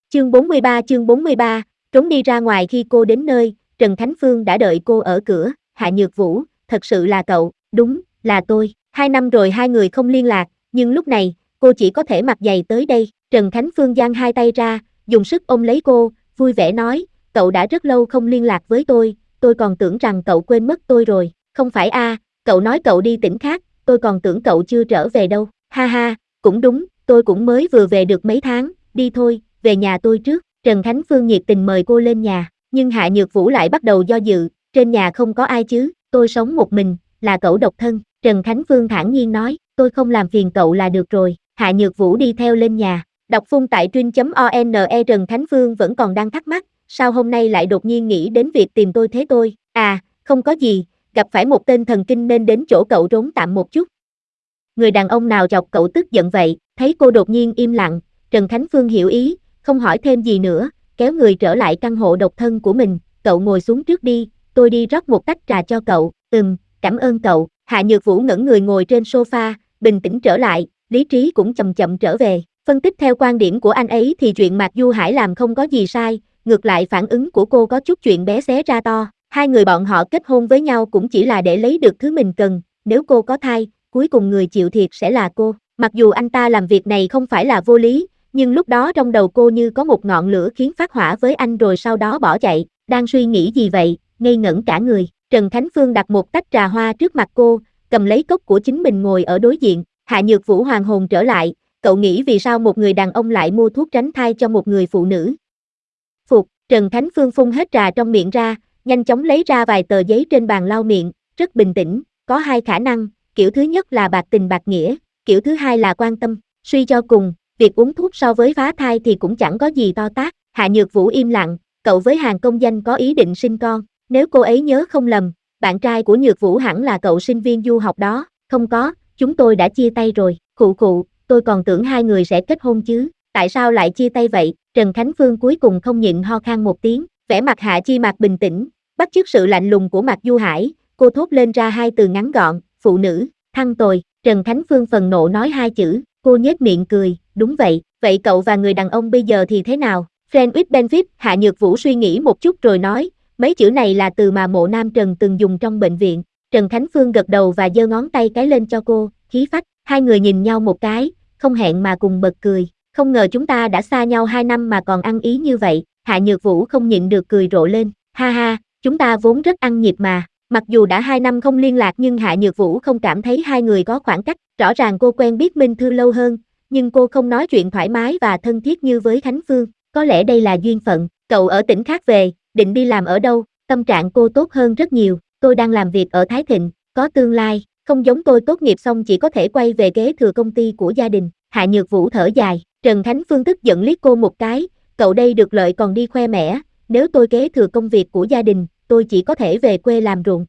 Chương 43, trốn đi ra ngoài. Khi cô đến nơi, Trần Khánh Phương đã đợi cô ở cửa. Hạ Nhược Vũ, thật sự là cậu? Đúng, là tôi. 2 năm rồi hai người không liên lạc, nhưng lúc này, cô chỉ có thể mặc giày tới đây. Trần Khánh Phương giang hai tay ra, dùng sức ôm lấy cô, vui vẻ nói, cậu đã rất lâu không liên lạc với tôi còn tưởng rằng cậu quên mất tôi rồi. Không phải a, cậu nói cậu đi tỉnh khác, tôi còn tưởng cậu chưa trở về đâu. Ha ha, cũng đúng, tôi cũng mới vừa về được mấy tháng, đi thôi, về nhà tôi trước. Trần Khánh Phương nhiệt tình mời cô lên nhà, nhưng Hạ Nhược Vũ lại bắt đầu do dự, trên nhà không có ai chứ, tôi sống một mình, là cậu độc thân. Trần Khánh Phương thản nhiên nói, tôi không làm phiền cậu là được rồi. Hạ Nhược Vũ đi theo lên nhà, đọc phun tại truyện.one. Trần Khánh Phương vẫn còn đang thắc mắc, sao hôm nay lại đột nhiên nghĩ đến việc tìm tôi thế tôi, không có gì, gặp phải một tên thần kinh nên đến chỗ cậu trốn tạm một chút. Người đàn ông nào chọc cậu tức giận vậy? Thấy cô đột nhiên im lặng, Trần Khánh Phương hiểu ý, không hỏi thêm gì nữa, kéo người trở lại căn hộ độc thân của mình, cậu ngồi xuống trước đi, tôi đi rót một tách trà cho cậu. Cảm ơn cậu. Hạ Nhược Vũ ngẩng người ngồi trên sofa, bình tĩnh trở lại, lý trí cũng chậm chậm trở về. Phân tích theo quan điểm của anh ấy thì chuyện Mạc Du Hải làm không có gì sai, ngược lại phản ứng của cô có chút chuyện bé xé ra to. Hai người bọn họ kết hôn với nhau cũng chỉ là để lấy được thứ mình cần, nếu cô có thai, cuối cùng người chịu thiệt sẽ là cô. Mặc dù anh ta làm việc này không phải là vô lý, nhưng lúc đó trong đầu cô như có một ngọn lửa khiến phát hỏa với anh rồi sau đó bỏ chạy. Đang suy nghĩ gì vậy, ngây ngẩn cả người. Trần Khánh Phương đặt một tách trà hoa trước mặt cô, cầm lấy cốc của chính mình ngồi ở đối diện. Hạ Nhược Vũ hoàn hồn trở lại, cậu nghĩ vì sao một người đàn ông lại mua thuốc tránh thai cho một người phụ nữ? Phục, Trần Khánh Phương phun hết trà trong miệng ra, nhanh chóng lấy ra vài tờ giấy trên bàn lau miệng, rất bình tĩnh, có hai khả năng, kiểu thứ nhất là bạc tình bạc nghĩa, kiểu thứ hai là quan tâm. Suy cho cùng, việc uống thuốc so với phá thai thì cũng chẳng có gì to tát. Hạ Nhược Vũ im lặng, cậu với Hàn Công Danh có ý định sinh con, nếu cô ấy nhớ không lầm, bạn trai của Nhược Vũ hẳn là cậu sinh viên du học đó. Không có, chúng tôi đã chia tay rồi. Khụ, tôi còn tưởng hai người sẽ kết hôn chứ, tại sao lại chia tay vậy? Trần Khánh Phương cuối cùng không nhịn ho khan một tiếng, vẻ mặt Hạ Chi Mạc bình tĩnh, bắt chước sự lạnh lùng của Mạc Du Hải, cô thốt lên ra hai từ ngắn gọn, phụ nữ, thăng tồi. Trần Khánh Phương phần nộ nói hai chữ, cô nhếch miệng cười, đúng vậy, vậy cậu và người đàn ông bây giờ thì thế nào? Friend with benefit. Hạ Nhược Vũ suy nghĩ một chút rồi nói, mấy chữ này là từ mà Mộ Nam Trần từng dùng trong bệnh viện. Trần Khánh Phương gật đầu và giơ ngón tay cái lên cho cô, khí phách. Hai người nhìn nhau một cái, không hẹn mà cùng bật cười. Không ngờ chúng ta đã xa nhau 2 năm mà còn ăn ý như vậy. Hạ Nhược Vũ không nhịn được cười rộ lên. Ha ha, chúng ta vốn rất ăn nhịp mà. Mặc dù đã 2 năm không liên lạc nhưng Hạ Nhược Vũ không cảm thấy hai người có khoảng cách. Rõ ràng cô quen biết Minh Thư lâu hơn, nhưng cô không nói chuyện thoải mái và thân thiết như với Khánh Phương. Có lẽ đây là duyên phận. Cậu ở tỉnh khác về, định đi làm ở đâu? Tâm trạng cô tốt hơn rất nhiều. Tôi đang làm việc ở Thái Thịnh, có tương lai, không giống tôi tốt nghiệp xong chỉ có thể quay về kế thừa công ty của gia đình. Hạ Nhược Vũ thở dài. Trần Khánh Phương tức giận liếc cô một cái, cậu đây được lợi còn đi khoe mẽ, nếu tôi kế thừa công việc của gia đình, tôi chỉ có thể về quê làm ruộng.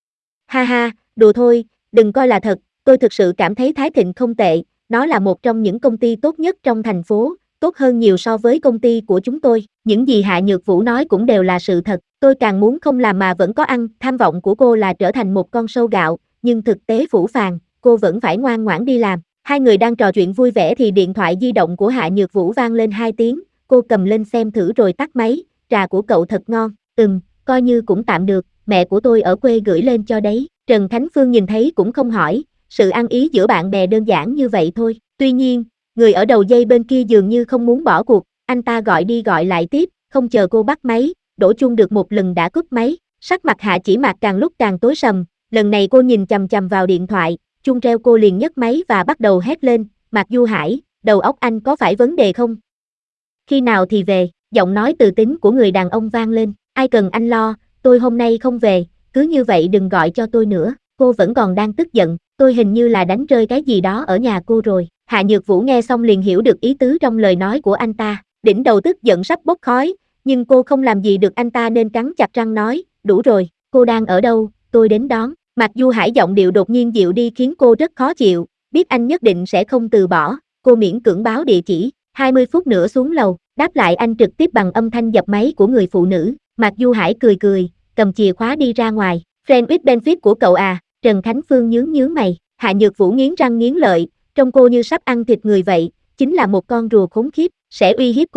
Ha ha, đùa thôi, đừng coi là thật, tôi thực sự cảm thấy Thái Thịnh không tệ, nó là một trong những công ty tốt nhất trong thành phố, tốt hơn nhiều so với công ty của chúng tôi. Những gì Hạ Nhược Vũ nói cũng đều là sự thật, tôi càng muốn không làm mà vẫn có ăn. Tham vọng của cô là trở thành một con sâu gạo, nhưng thực tế phũ phàng, cô vẫn phải ngoan ngoãn đi làm. Hai người đang trò chuyện vui vẻ thì điện thoại di động của Hạ Nhược Vũ vang lên 2 tiếng, cô cầm lên xem thử rồi tắt máy. Trà của cậu thật ngon. Coi như cũng tạm được, mẹ của tôi ở quê gửi lên cho đấy. Trần Khánh Phương nhìn thấy cũng không hỏi, sự ăn ý giữa bạn bè đơn giản như vậy thôi. Tuy nhiên, người ở đầu dây bên kia dường như không muốn bỏ cuộc, anh ta gọi đi gọi lại tiếp, không chờ cô bắt máy, đổ chuông được một lần đã cúp máy. Sắc mặt Hạ Chỉ Mạc càng lúc càng tối sầm, lần này cô nhìn chằm chằm vào điện thoại, chuông reo cô liền nhấc máy và bắt đầu hét lên, Mạc Du Hải, đầu óc anh có phải vấn đề không? Khi nào thì về? Giọng nói từ tính của người đàn ông vang lên, ai cần anh lo, tôi hôm nay không về, cứ như vậy đừng gọi cho tôi nữa. Cô vẫn còn đang tức giận, tôi hình như là đánh rơi cái gì đó ở nhà cô rồi. Hạ Nhược Vũ nghe xong liền hiểu được ý tứ trong lời nói của anh ta, đỉnh đầu tức giận sắp bốc khói, nhưng cô không làm gì được anh ta nên cắn chặt răng nói, đủ rồi, cô đang ở đâu, tôi đến đón. Mạc Du Hải giọng điệu đột nhiên dịu đi khiến cô rất khó chịu, biết anh nhất định sẽ không từ bỏ, cô miễn cưỡng báo địa chỉ, 20 phút nữa xuống lầu, đáp lại anh trực tiếp bằng âm thanh dập máy của người phụ nữ. Mạc Du Hải cười, cầm chìa khóa đi ra ngoài, friend with benefit của cậu à? Trần Khánh Phương nhướng mày. Hạ Nhược Vũ nghiến răng nghiến lợi, trông cô như sắp ăn thịt người vậy, chính là một con rùa khốn khiếp, sẽ uy hiếp cô.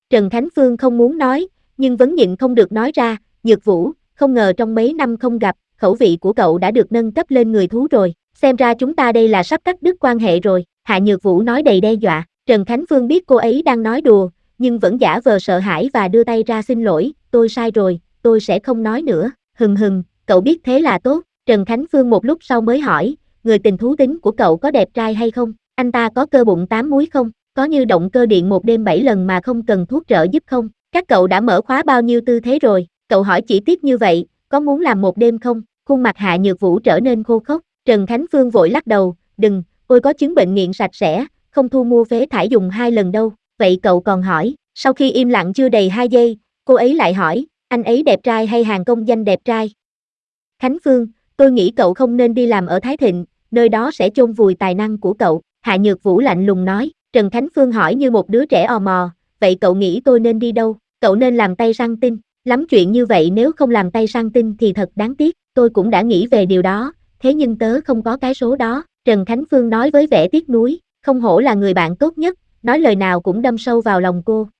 Trần Khánh Phương không muốn nói, nhưng vẫn nhịn không được nói ra, Nhược Vũ, không ngờ trong mấy năm không gặp, khẩu vị của cậu đã được nâng cấp lên người thú rồi, xem ra chúng ta đây là sắp cắt đứt quan hệ rồi, Hạ Nhược Vũ nói đầy đe dọa, Trần Khánh Phương biết cô ấy đang nói đùa, nhưng vẫn giả vờ sợ hãi và đưa tay ra xin lỗi, tôi sai rồi, tôi sẽ không nói nữa, cậu biết thế là tốt, Trần Khánh Phương một lúc sau mới hỏi, người tình thú tính của cậu có đẹp trai hay không, anh ta có cơ bụng 8 múi không, có như động cơ điện một đêm 7 lần mà không cần thuốc trợ giúp không, các cậu đã mở khóa bao nhiêu tư thế rồi, cậu hỏi chỉ tiếp như vậy, có muốn làm một đêm không, khuôn mặt Hạ Nhược Vũ trở nên khô khốc, Trần Khánh Phương vội lắc đầu, đừng, tôi có chứng bệnh nghiện sạch sẽ, không thu mua phế thải dùng 2 lần đâu, vậy cậu còn hỏi, sau khi im lặng chưa đầy 2 giây, cô ấy lại hỏi, anh ấy đẹp trai hay hàng công danh đẹp trai? Khánh Phương, tôi nghĩ cậu không nên đi làm ở Thái Thịnh, nơi đó sẽ chôn vùi tài năng của cậu, Hạ Nhược Vũ lạnh lùng nói, Trần Khánh Phương hỏi như một đứa trẻ ò mò, vậy cậu nghĩ tôi nên đi đâu, cậu nên làm tay săn tin, lắm chuyện như vậy nếu không làm tay săn tin thì thật đáng tiếc, tôi cũng đã nghĩ về điều đó, thế nhưng tớ không có cái số đó, Trần Khánh Phương nói với vẻ tiếc nuối, không hổ là người bạn tốt nhất, nói lời nào cũng đâm sâu vào lòng cô.